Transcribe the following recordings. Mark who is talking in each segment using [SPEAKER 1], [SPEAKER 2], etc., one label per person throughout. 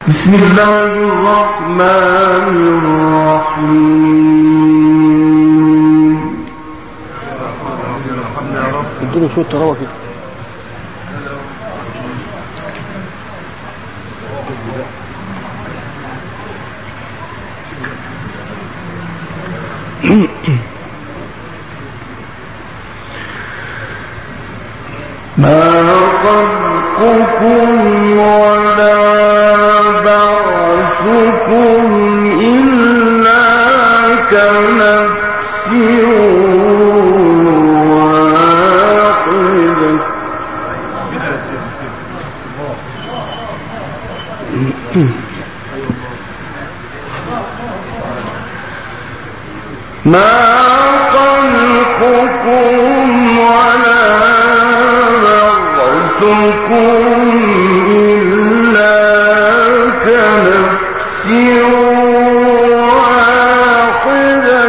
[SPEAKER 1] بسم الله الرحمن الرحيم.
[SPEAKER 2] اديله شوية تروى كده.
[SPEAKER 1] ما خلقكم ولا بعثكم إلا كنفس واحدة. ما خلقكم ولا بعثكم إلا كنفس واحدة.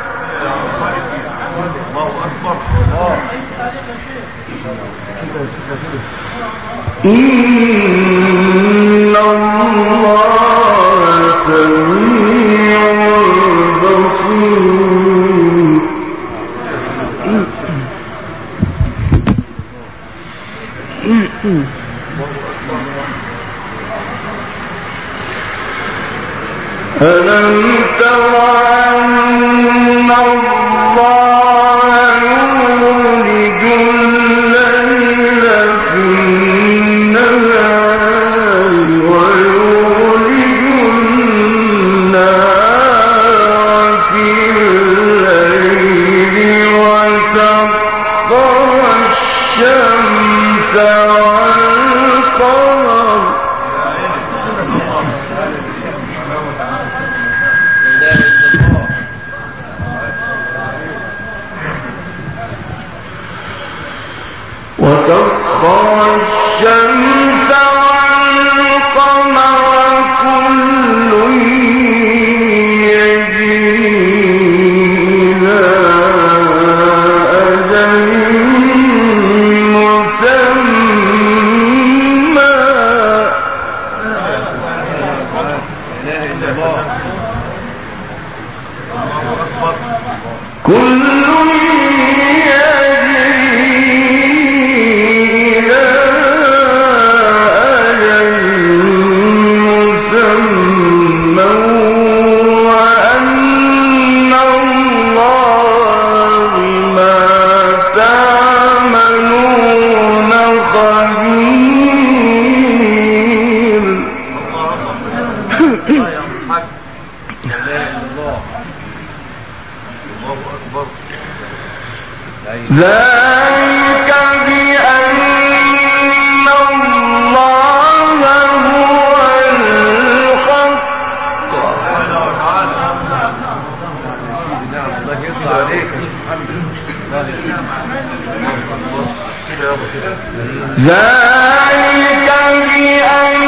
[SPEAKER 1] إن الله سميع بصير. ألم تر أن الله يولج الليل في النهار ويولج النهار في الليل وسخر الشمس والقمر الشمس والقمر كل يجري إلى أجل مسمى. كل ذلك بأن الله هو الحق. ذلك بأن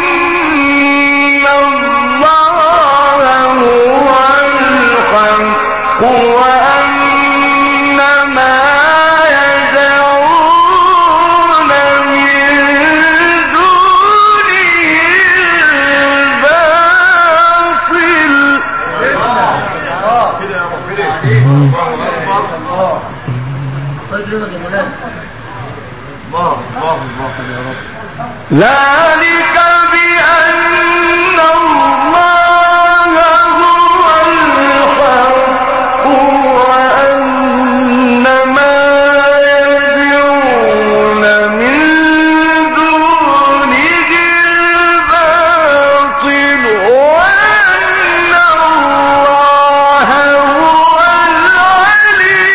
[SPEAKER 1] الله هو الحق وأن ما يدعون من دونه الباطل. ذلك بأن الله هو الحق وأن ما يدعون من دونه الباطل وأن الله هو العلي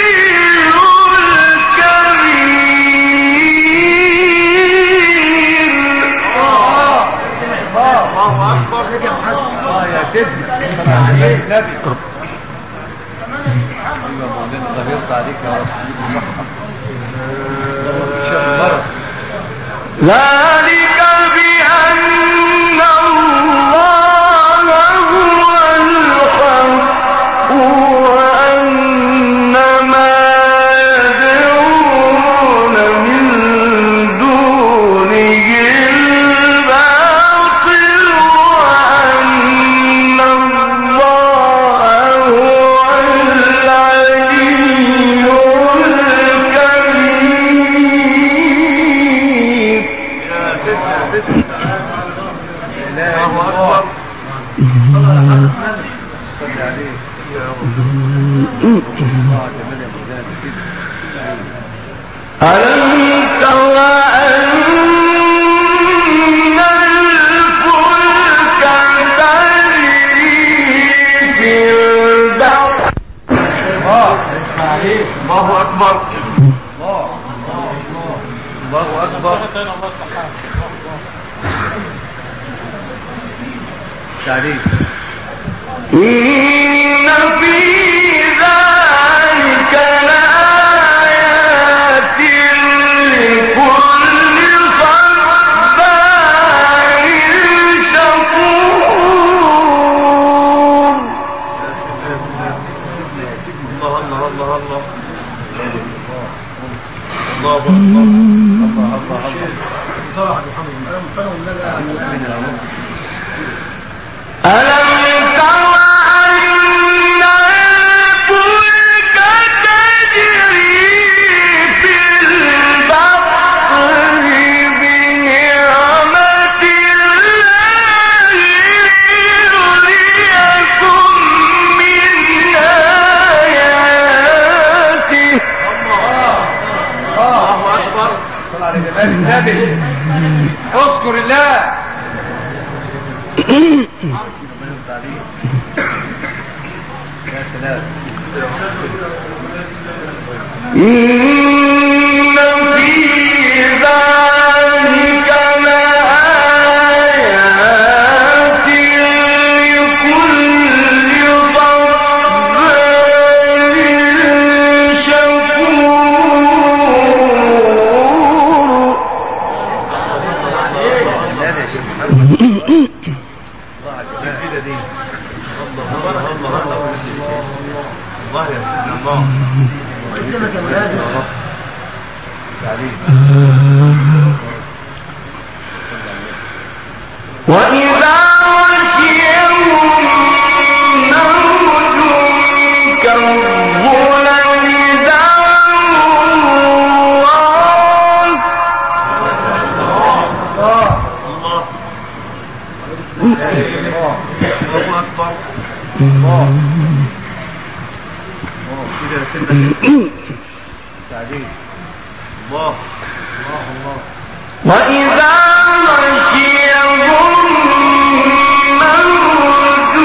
[SPEAKER 1] ذلك بأن الله هو الحق وأن ما يدعون من دونه الباطل ألم تر أن الفلك تجري في البحر. الله أكبر الله أكبر. إن في ذلك لآيات لكل صبار شكور. ألم تر أن الفلك تجري في البحر بنعمة الله ليريكم من آياته. الله أكبر. صل على جمال النبي. اذكر الله. إن في ذلك لآيات لكل صبار الله يا سيدنا الله. وإذا غشيهم موج كالظلل دعوا وإذا غشيهم موج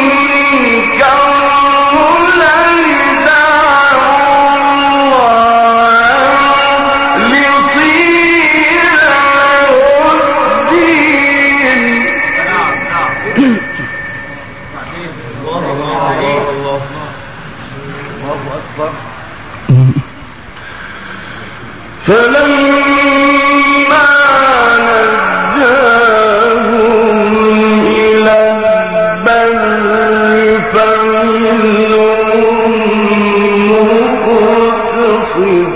[SPEAKER 1] كالظلل دعوا الله ليصير الدين. الله أكبر. فلما نجاهم إلى البر فمنهم مقتصد.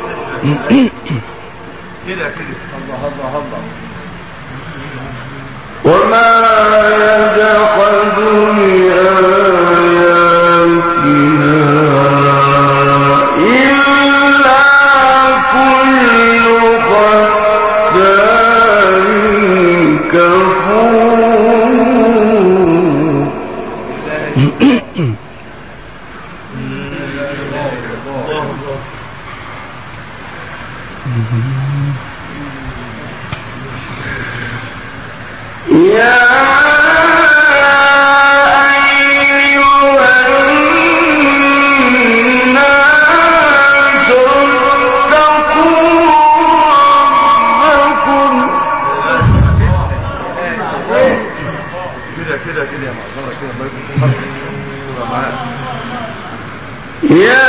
[SPEAKER 1] وما يجحد بآياتنا إلا كل ختار كفور. يا أيها الناس اتقوا ربكم. كده يا معذرة كده يا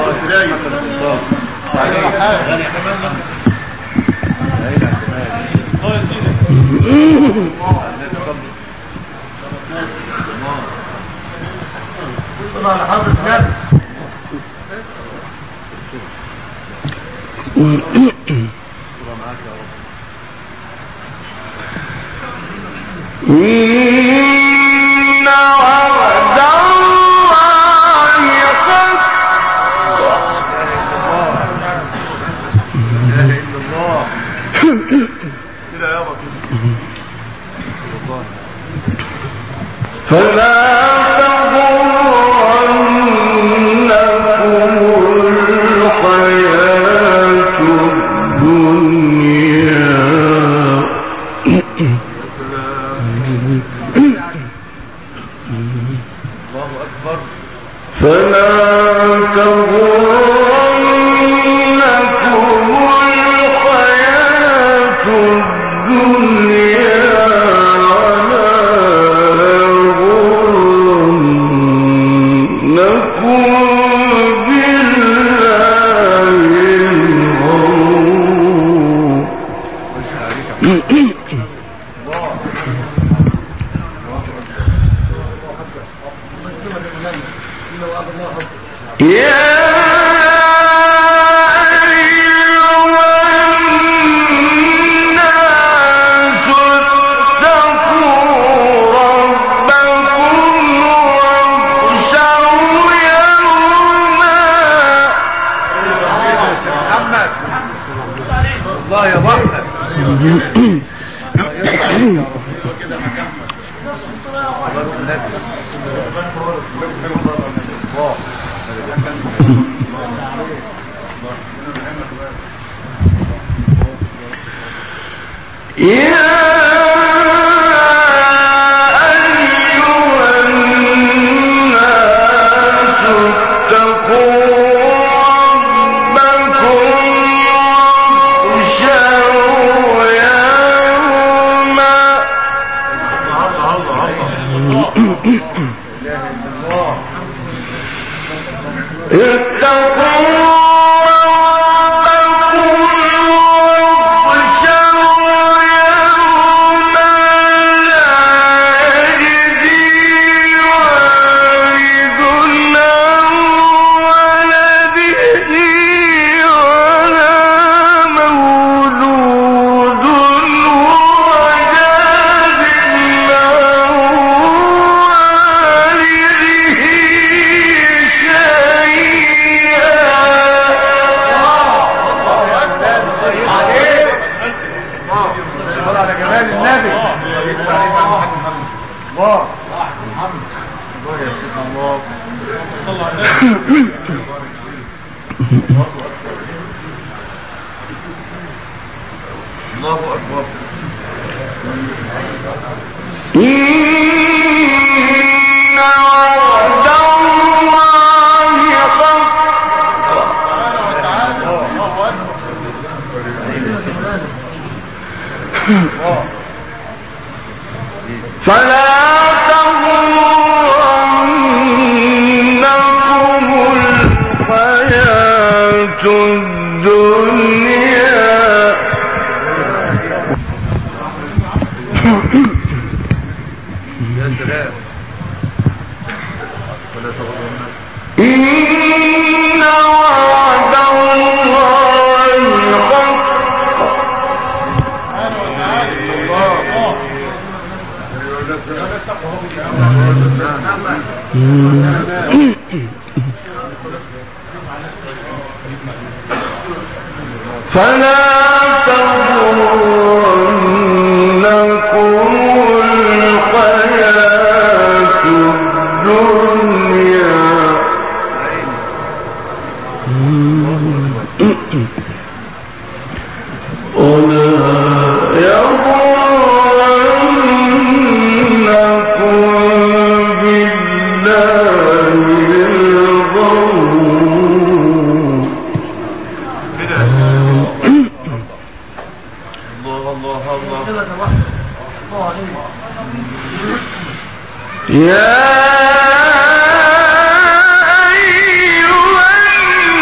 [SPEAKER 3] يا أيها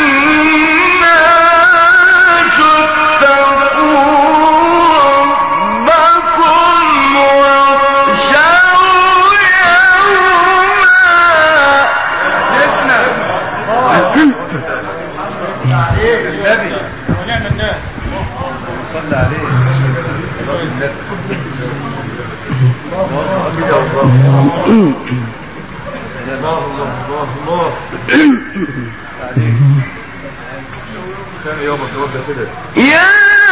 [SPEAKER 1] عليه النبي
[SPEAKER 3] ونعم الناس
[SPEAKER 1] صلى عليه الله كان يوم التوبة كده
[SPEAKER 4] يا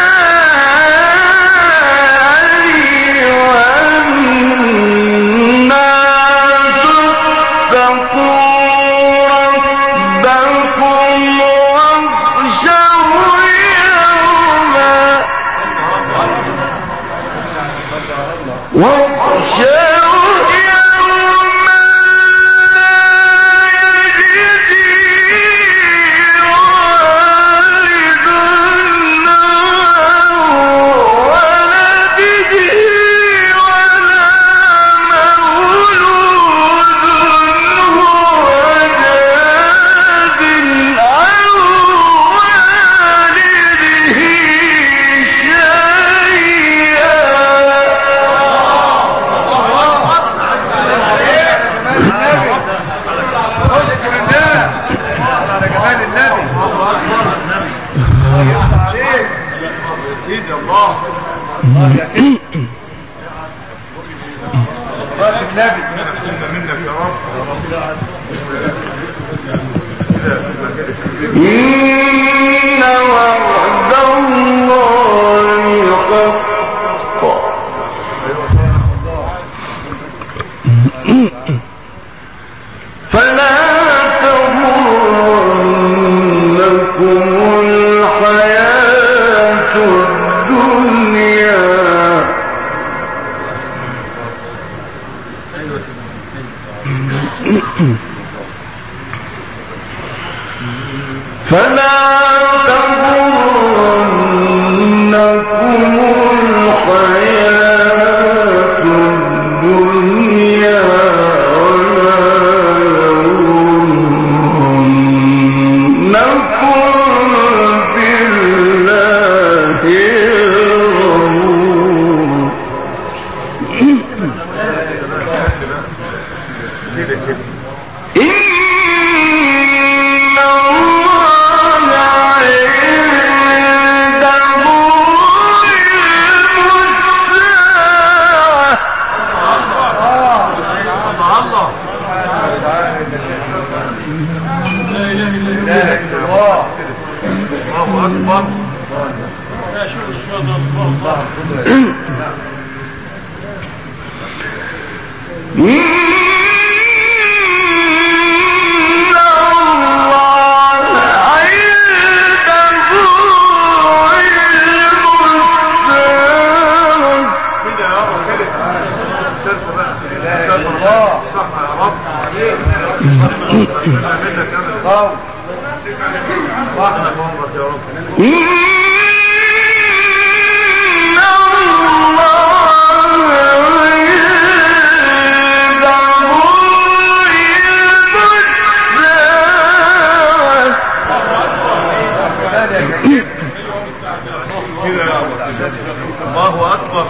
[SPEAKER 1] الله أكبر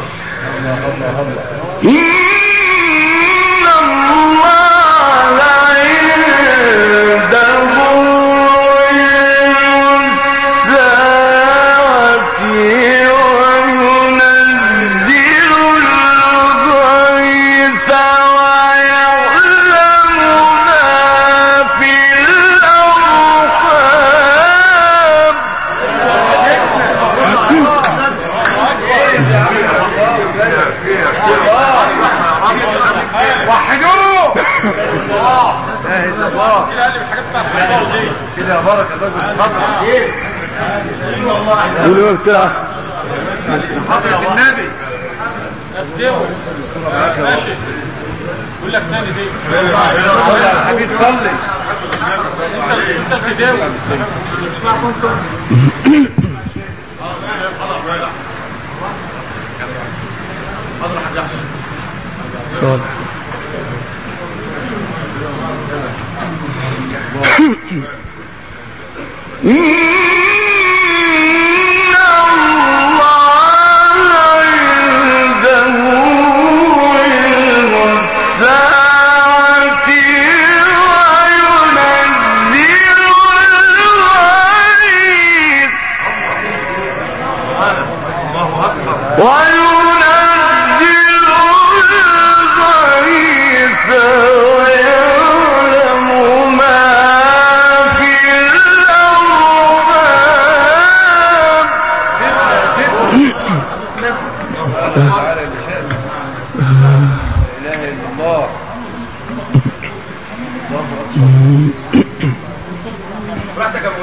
[SPEAKER 1] كده يا بركة
[SPEAKER 2] قولوا بسرعة
[SPEAKER 1] حضرة النبي
[SPEAKER 3] ماشي يقول لك تاني دي
[SPEAKER 1] يا حبيب صلي
[SPEAKER 3] انت تداوي اسمعكم حضر حاجة
[SPEAKER 2] صالح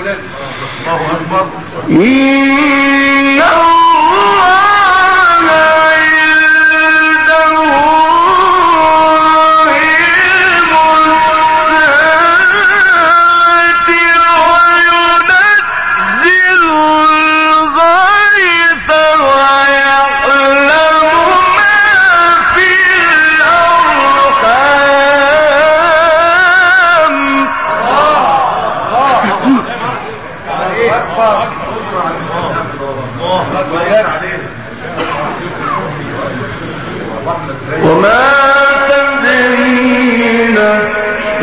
[SPEAKER 1] مولانا.
[SPEAKER 3] الله أكبر.
[SPEAKER 2] إن الله عنده علم الساعة وينزل الغيث ويعلم ما في الأرحام. وما تدري نفس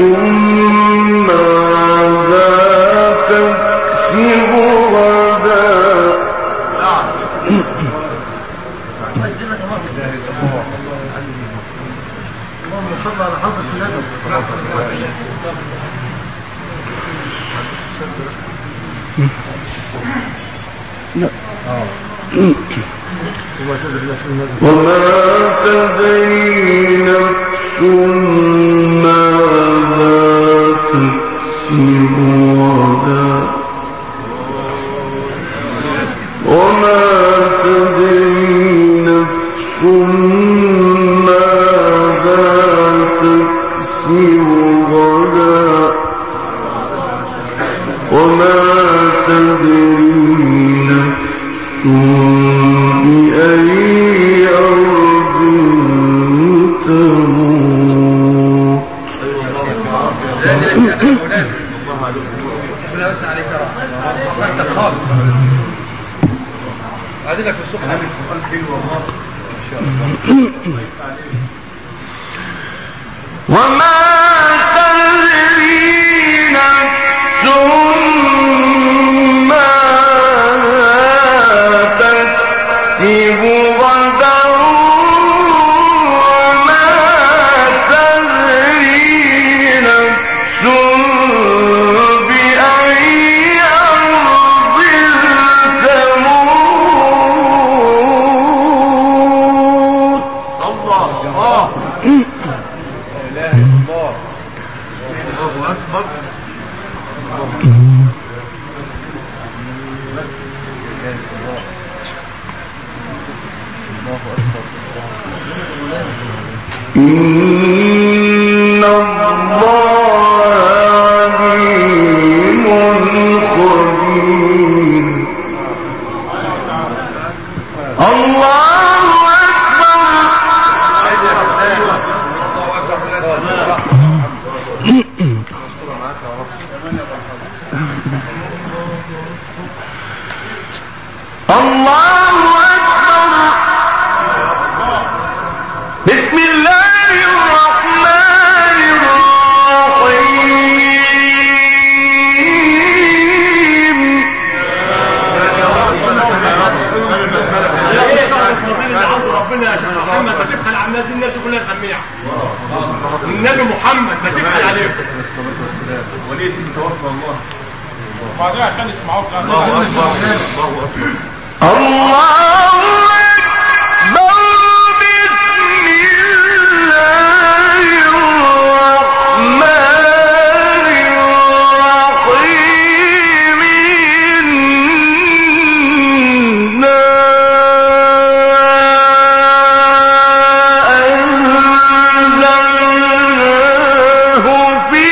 [SPEAKER 2] ماذا تكسب غدا.
[SPEAKER 3] اللهم صل على حضرة النبي.
[SPEAKER 2] وما تدري نفس ماذا تكسب غدا. وما تدري نفس ماذا تكسب غدا. وما تدري نفس بأي أرض تموت.
[SPEAKER 1] لا يا مولانا. ربنا يوسع عليك يا رب. وقتك خالص. هذه لك السخنة. ما
[SPEAKER 2] وما تدري نفس ماذا تكسب غدا. وما تدري نفس بأي أرض تموت.
[SPEAKER 3] الله
[SPEAKER 1] لا إله إلا الله.
[SPEAKER 3] الله أكبر.
[SPEAKER 2] إن الله عليم خبير. الله أكبر. الله أكبر. بسم الله الرحمن الرحيم.
[SPEAKER 3] ربنا يا شيخ محمد ما تبخل على الناس، الناس كلها سميعة. النبي محمد ما تبخل عليكم. وليد توفى الله. وبعدها عشان يسمعوك. الله أكبر. الله أكبر.
[SPEAKER 2] الله أكبر. بسم الله الرحمن الرحيم. إنا أنزلناه في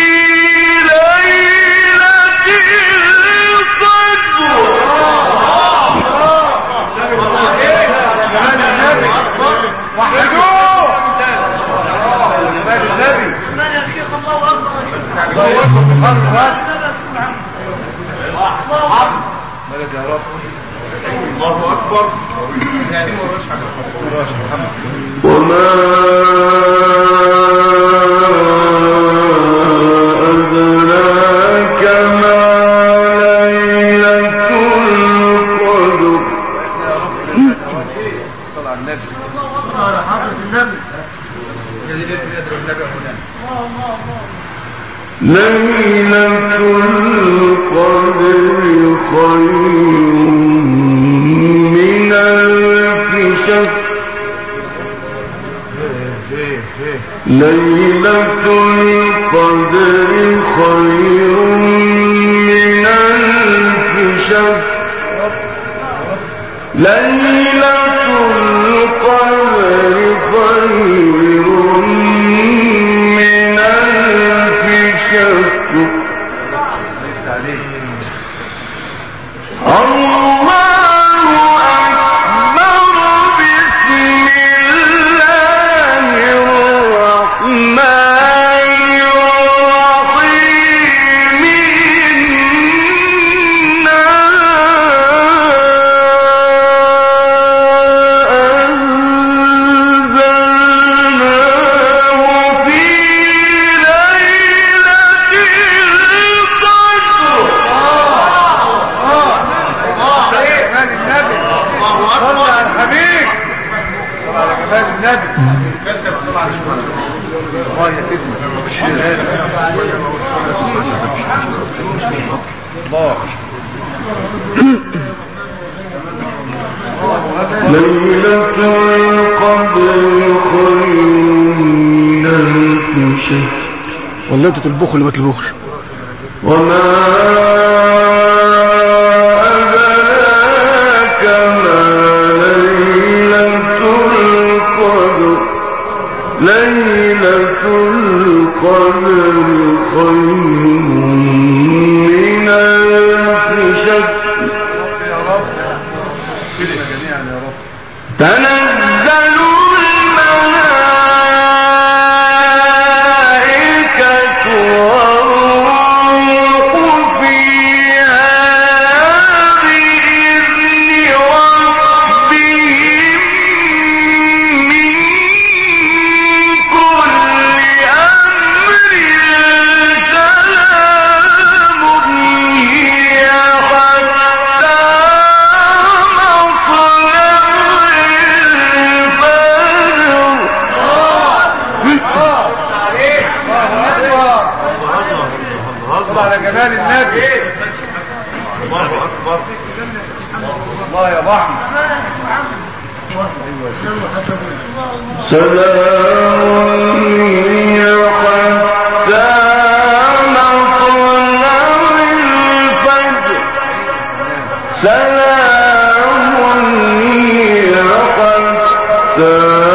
[SPEAKER 2] ليلة القدر.
[SPEAKER 3] الله أكبر.
[SPEAKER 2] وما أدراك ما ليلة القدر.
[SPEAKER 1] صلى على النبي.
[SPEAKER 3] على حضرة النبي.
[SPEAKER 2] ليلة القدر خير من ألف شهر. ليلة القدر خير من ألف شك ليلة القدر خير من ألف شهر ليلة القدر خير من ألف شهر
[SPEAKER 4] وليلة البخل بيت البخل
[SPEAKER 2] وما أدراك ما ليلة القدر ليلة القدر خير من ألف شهر تنزل الملائكة والروح فيها بإذن ربهم من كل أمر سلام هي حتى
[SPEAKER 1] على جمال النبي.
[SPEAKER 3] الله اكبر.
[SPEAKER 1] الله يا ضحم.
[SPEAKER 2] سلام هي حتى مطلع الفجر سلام هي حتى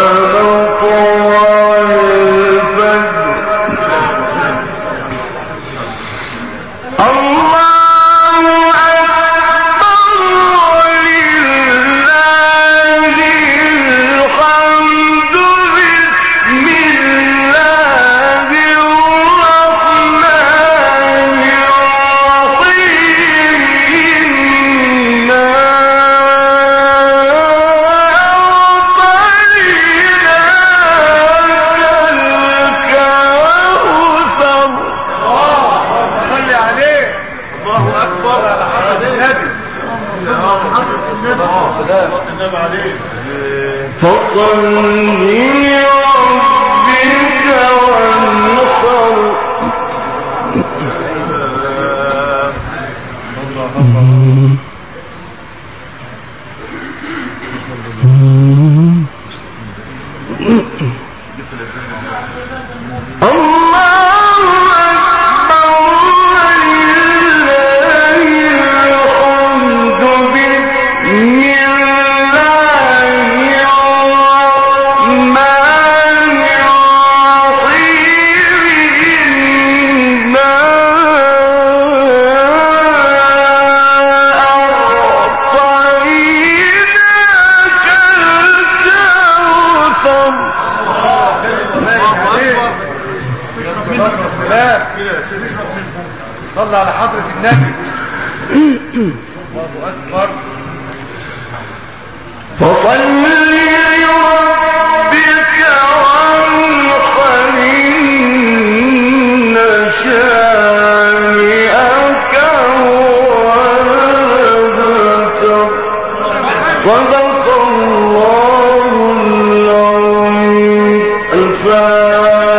[SPEAKER 2] فصل لربك وانحر
[SPEAKER 1] صلى على حضرة النبي. الله أكبر.
[SPEAKER 2] فصل لربك وانحر إن شانئك هو الأبتر. صدق الله العظيم. الفاتحة.